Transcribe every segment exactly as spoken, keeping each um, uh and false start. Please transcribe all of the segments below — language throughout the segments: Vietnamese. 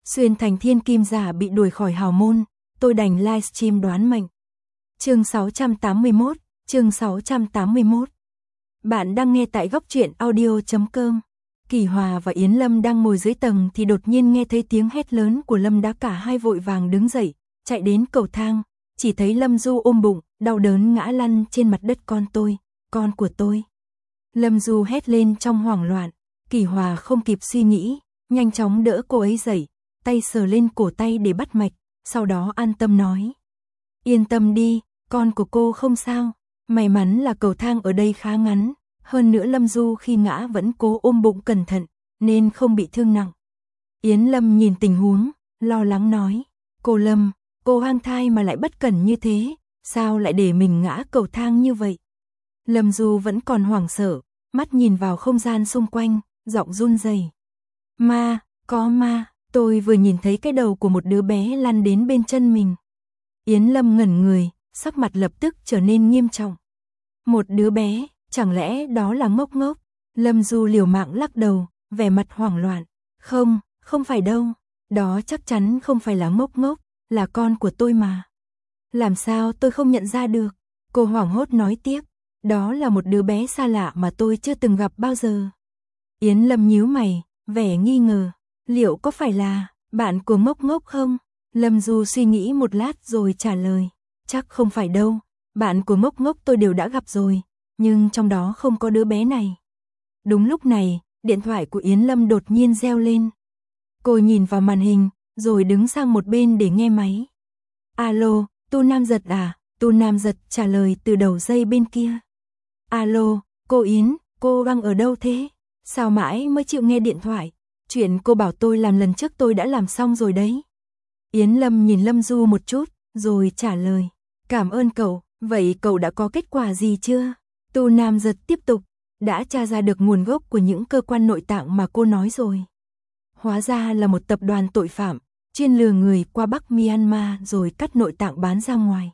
Xuyên thành thiên kim giả bị đuổi khỏi hào môn, tôi đành livestream đoán mệnh. Chương sáu trăm tám mươi mốt, chương sáu trăm tám mươi mốt. Bạn đang nghe tại góc truyện audio chấm com. Kỳ Hòa và Yến Lâm đang ngồi dưới tầng thì đột nhiên nghe thấy tiếng hét lớn của Lâm Đá, cả hai vội vàng đứng dậy, chạy đến cầu thang, chỉ thấy Lâm Du ôm bụng, đau đớn ngã lăn trên mặt đất. Con tôi, con của tôi. Lâm Du hét lên trong hoảng loạn, Kỳ Hòa không kịp suy nghĩ, nhanh chóng đỡ cô ấy dậy, tay sờ lên cổ tay để bắt mạch, sau đó an tâm nói. Yên tâm đi, con của cô không sao, may mắn là cầu thang ở đây khá ngắn, hơn nữa Lâm Du khi ngã vẫn cố ôm bụng cẩn thận, nên không bị thương nặng. Yến Lâm nhìn tình huống, lo lắng nói, cô Lâm, cô hoang thai mà lại bất cẩn như thế, sao lại để mình ngã cầu thang như vậy? Lâm Du vẫn còn hoảng sợ, mắt nhìn vào không gian xung quanh, giọng run rẩy. Ma, có ma, tôi vừa nhìn thấy cái đầu của một đứa bé lăn đến bên chân mình. Yến Lâm ngẩn người, sắc mặt lập tức trở nên nghiêm trọng. Một đứa bé, chẳng lẽ đó là Ngốc Ngốc? Lâm Du liều mạng lắc đầu, vẻ mặt hoảng loạn. Không, không phải đâu, đó chắc chắn không phải là Ngốc Ngốc, là con của tôi mà. Làm sao tôi không nhận ra được? Cô hoảng hốt nói tiếp, đó là một đứa bé xa lạ mà tôi chưa từng gặp bao giờ. Yến Lâm nhíu mày, vẻ nghi ngờ, liệu có phải là bạn của Ngốc Ngốc không? Lâm Du suy nghĩ một lát rồi trả lời, chắc không phải đâu, bạn của Ngốc Ngốc tôi đều đã gặp rồi, nhưng trong đó không có đứa bé này. Đúng lúc này, điện thoại của Yến Lâm đột nhiên reo lên. Cô nhìn vào màn hình, rồi đứng sang một bên để nghe máy. Alo, Tu Nam Giật à? Tu Nam Giật trả lời từ đầu dây bên kia. Alo, cô Yến, cô đang ở đâu thế? Sao mãi mới chịu nghe điện thoại? Chuyện cô bảo tôi làm lần trước tôi đã làm xong rồi đấy. Yến Lâm nhìn Lâm Du một chút, rồi trả lời. Cảm ơn cậu, vậy cậu đã có kết quả gì chưa? Tu Nam Giật tiếp tục, đã tra ra được nguồn gốc của những cơ quan nội tạng mà cô nói rồi. Hóa ra là một tập đoàn tội phạm, chuyên lừa người qua Bắc Myanmar rồi cắt nội tạng bán ra ngoài.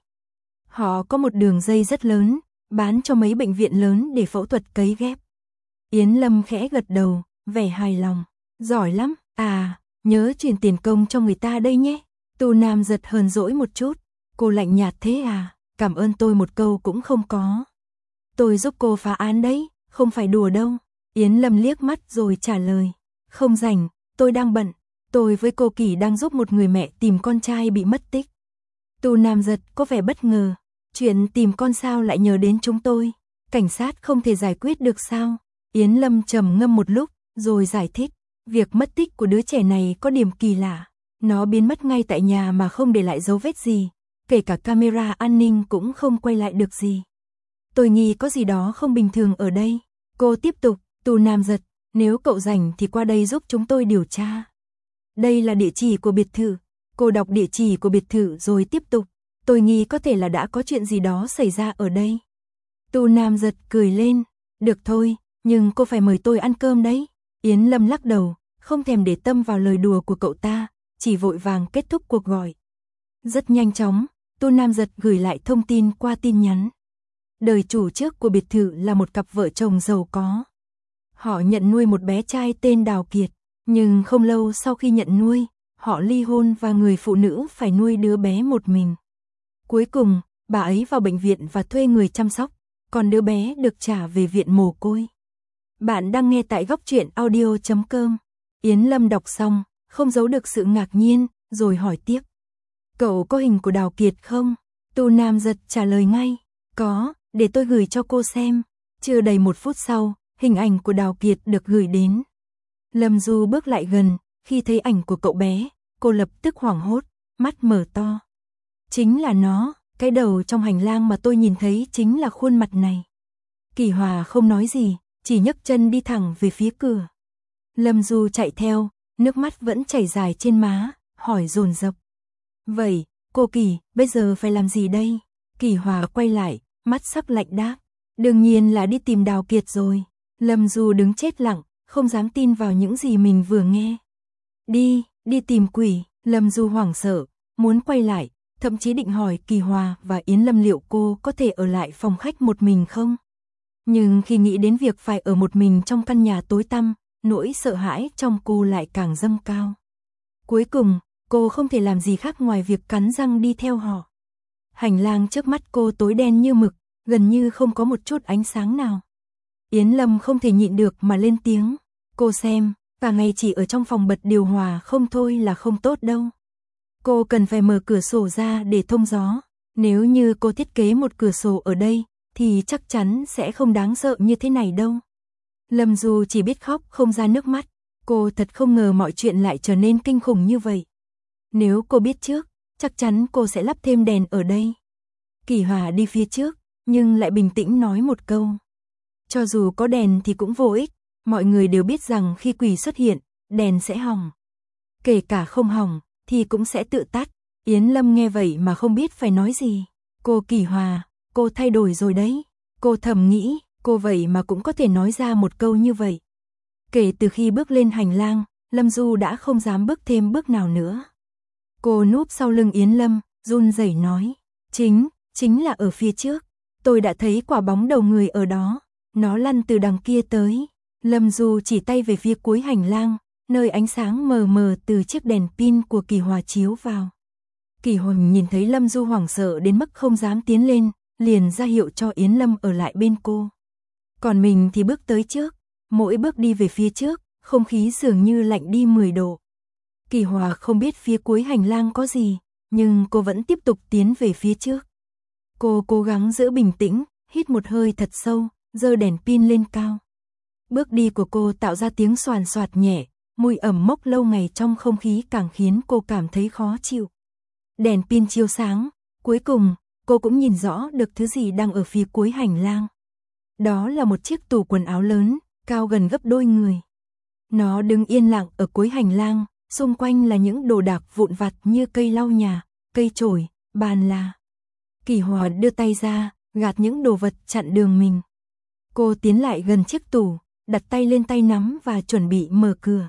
Họ có một đường dây rất lớn, bán cho mấy bệnh viện lớn để phẫu thuật cấy ghép. Yến Lâm khẽ gật đầu, vẻ hài lòng. Giỏi lắm, à, nhớ truyền tiền công cho người ta đây nhé. Tu Nam Giật hờn dỗi một chút. Cô lạnh nhạt thế à, cảm ơn tôi một câu cũng không có. Tôi giúp cô phá án đấy, không phải đùa đâu. Yến Lâm liếc mắt rồi trả lời. Không rảnh, tôi đang bận. Tôi với cô Kỳ đang giúp một người mẹ tìm con trai bị mất tích. Tu Nam Giật có vẻ bất ngờ. Chuyện tìm con sao lại nhờ đến chúng tôi? Cảnh sát không thể giải quyết được sao? Yến Lâm trầm ngâm một lúc, rồi giải thích. Việc mất tích của đứa trẻ này có điểm kỳ lạ. Nó biến mất ngay tại nhà mà không để lại dấu vết gì. Kể cả camera an ninh cũng không quay lại được gì. Tôi nghi có gì đó không bình thường ở đây. Cô tiếp tục, Tu Nam Giật, nếu cậu rảnh thì qua đây giúp chúng tôi điều tra. Đây là địa chỉ của biệt thự. Cô đọc địa chỉ của biệt thự rồi tiếp tục. Tôi nghi có thể là đã có chuyện gì đó xảy ra ở đây. Tu Nam Giật cười lên. Được thôi, nhưng cô phải mời tôi ăn cơm đấy. Yến Lâm lắc đầu, không thèm để tâm vào lời đùa của cậu ta, chỉ vội vàng kết thúc cuộc gọi. Rất nhanh chóng, Tu Nam Giật gửi lại thông tin qua tin nhắn. Đời chủ trước của biệt thự là một cặp vợ chồng giàu có. Họ nhận nuôi một bé trai tên Đào Kiệt, nhưng không lâu sau khi nhận nuôi, họ ly hôn và người phụ nữ phải nuôi đứa bé một mình. Cuối cùng, bà ấy vào bệnh viện và thuê người chăm sóc, còn đứa bé được trả về viện mồ côi. Bạn đang nghe tại góc truyện audio chấm com. Yến Lâm đọc xong, không giấu được sự ngạc nhiên, rồi hỏi tiếp. Cậu có hình của Đào Kiệt không? Tu Nam Giật trả lời ngay. Có, để tôi gửi cho cô xem. Chưa đầy một phút sau, hình ảnh của Đào Kiệt được gửi đến. Lâm Du bước lại gần, khi thấy ảnh của cậu bé, cô lập tức hoảng hốt, mắt mở to. Chính là nó, cái đầu trong hành lang mà tôi nhìn thấy chính là khuôn mặt này. Kỳ Hòa không nói gì, chỉ nhấc chân đi thẳng về phía cửa. Lâm Du chạy theo, nước mắt vẫn chảy dài trên má, hỏi dồn dập. Vậy, cô Kỳ, bây giờ phải làm gì đây? Kỳ Hòa quay lại, mắt sắc lạnh đáp. Đương nhiên là đi tìm Đào Kiệt rồi. Lâm Du đứng chết lặng, không dám tin vào những gì mình vừa nghe. Đi, đi tìm quỷ. Lâm Du hoảng sợ, muốn quay lại, thậm chí định hỏi Kỳ Hòa và Yến Lâm liệu cô có thể ở lại phòng khách một mình không? Nhưng khi nghĩ đến việc phải ở một mình trong căn nhà tối tăm, nỗi sợ hãi trong cô lại càng dâng cao. Cuối cùng, cô không thể làm gì khác ngoài việc cắn răng đi theo họ. Hành lang trước mắt cô tối đen như mực, gần như không có một chút ánh sáng nào. Yến Lâm không thể nhịn được mà lên tiếng. Cô xem, cả ngày chỉ ở trong phòng bật điều hòa không thôi là không tốt đâu. Cô cần phải mở cửa sổ ra để thông gió. Nếu như cô thiết kế một cửa sổ ở đây, thì chắc chắn sẽ không đáng sợ như thế này đâu. Lâm Du chỉ biết khóc không ra nước mắt. Cô thật không ngờ mọi chuyện lại trở nên kinh khủng như vậy. Nếu cô biết trước, chắc chắn cô sẽ lắp thêm đèn ở đây. Kỳ Hòa đi phía trước, nhưng lại bình tĩnh nói một câu. Cho dù có đèn thì cũng vô ích, mọi người đều biết rằng khi quỷ xuất hiện, đèn sẽ hỏng. Kể cả không hỏng, thì cũng sẽ tự tắt. Yến Lâm nghe vậy mà không biết phải nói gì. Cô Kỳ Hòa, cô thay đổi rồi đấy. Cô thầm nghĩ, cô vậy mà cũng có thể nói ra một câu như vậy. Kể từ khi bước lên hành lang, Lâm Du đã không dám bước thêm bước nào nữa. Cô núp sau lưng Yến Lâm, run rẩy nói. Chính, chính là ở phía trước. Tôi đã thấy quả bóng đầu người ở đó. Nó lăn từ đằng kia tới. Lâm Du chỉ tay về phía cuối hành lang, nơi ánh sáng mờ mờ từ chiếc đèn pin của Kỳ Hòa chiếu vào. Kỳ Hòa nhìn thấy Lâm Du hoảng sợ đến mức không dám tiến lên, liền ra hiệu cho Yến Lâm ở lại bên cô. Còn mình thì bước tới trước, mỗi bước đi về phía trước, không khí dường như lạnh đi mười độ. Kỳ Hòa không biết phía cuối hành lang có gì, nhưng cô vẫn tiếp tục tiến về phía trước. Cô cố gắng giữ bình tĩnh, hít một hơi thật sâu, giơ đèn pin lên cao. Bước đi của cô tạo ra tiếng xoàn xoạt nhẹ, mùi ẩm mốc lâu ngày trong không khí càng khiến cô cảm thấy khó chịu. Đèn pin chiếu sáng, cuối cùng, cô cũng nhìn rõ được thứ gì đang ở phía cuối hành lang. Đó là một chiếc tủ quần áo lớn, cao gần gấp đôi người. Nó đứng yên lặng ở cuối hành lang, xung quanh là những đồ đạc vụn vặt như cây lau nhà, cây chổi, bàn là. Kỳ Hòa đưa tay ra, gạt những đồ vật chặn đường mình. Cô tiến lại gần chiếc tủ, đặt tay lên tay nắm và chuẩn bị mở cửa.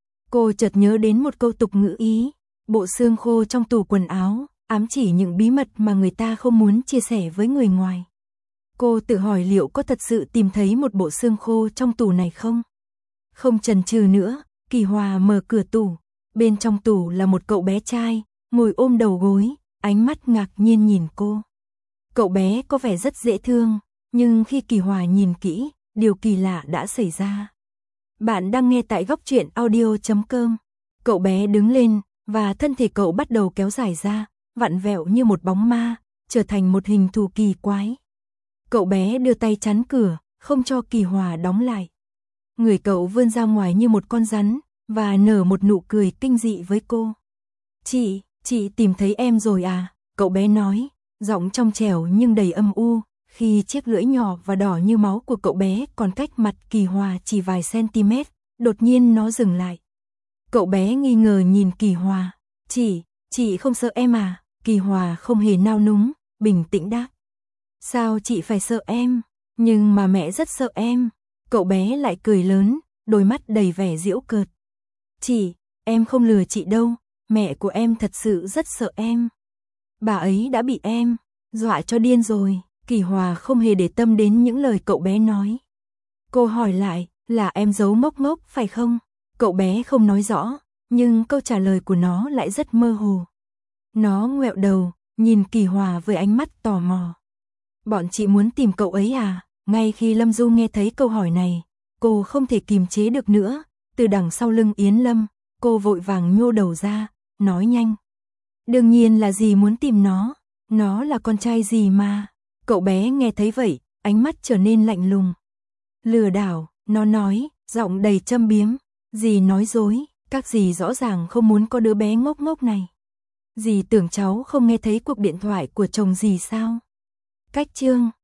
Cô chợt nhớ đến một câu tục ngữ Ý, bộ xương khô trong tủ quần áo, ám chỉ những bí mật mà người ta không muốn chia sẻ với người ngoài. Cô tự hỏi liệu có thật sự tìm thấy một bộ xương khô trong tủ này không? Không chần chừ nữa, Kỳ Hòa mở cửa tủ. Bên trong tủ là một cậu bé trai, ngồi ôm đầu gối, ánh mắt ngạc nhiên nhìn cô. Cậu bé có vẻ rất dễ thương, nhưng khi Kỳ Hòa nhìn kỹ, điều kỳ lạ đã xảy ra. Bạn đang nghe tại góc truyện audio chấm com. Cậu bé đứng lên, và thân thể cậu bắt đầu kéo dài ra, vặn vẹo như một bóng ma, trở thành một hình thù kỳ quái. Cậu bé đưa tay chắn cửa, không cho Kỳ Hòa đóng lại. Người cậu vươn ra ngoài như một con rắn, và nở một nụ cười kinh dị với cô. Chị, chị tìm thấy em rồi à? Cậu bé nói, giọng trong trẻo nhưng đầy âm u, khi chiếc lưỡi nhỏ và đỏ như máu của cậu bé còn cách mặt Kỳ Hòa chỉ vài cm, đột nhiên nó dừng lại. Cậu bé nghi ngờ nhìn Kỳ Hòa. Chị, chị không sợ em à? Kỳ Hòa không hề nao núng, bình tĩnh đáp. Sao chị phải sợ em? Nhưng mà mẹ rất sợ em. Cậu bé lại cười lớn, đôi mắt đầy vẻ giễu cợt. Chị, em không lừa chị đâu, mẹ của em thật sự rất sợ em. Bà ấy đã bị em dọa cho điên rồi. Kỳ Hòa không hề để tâm đến những lời cậu bé nói. Cô hỏi lại, là em giấu Mốc Ngốc phải không? Cậu bé không nói rõ, nhưng câu trả lời của nó lại rất mơ hồ. Nó ngoẹo đầu, nhìn Kỳ Hòa với ánh mắt tò mò. Bọn chị muốn tìm cậu ấy à? Ngay khi Lâm Du nghe thấy câu hỏi này, cô không thể kìm chế được nữa. Từ đằng sau lưng Yến Lâm, cô vội vàng nhô đầu ra, nói nhanh. Đương nhiên là dì muốn tìm nó, nó là con trai dì mà. Cậu bé nghe thấy vậy, ánh mắt trở nên lạnh lùng. Lừa đảo, nó nói, giọng đầy châm biếm. Dì nói dối, các dì rõ ràng không muốn có đứa bé ngốc ngốc này. Dì tưởng cháu không nghe thấy cuộc điện thoại của chồng dì sao? Cách chương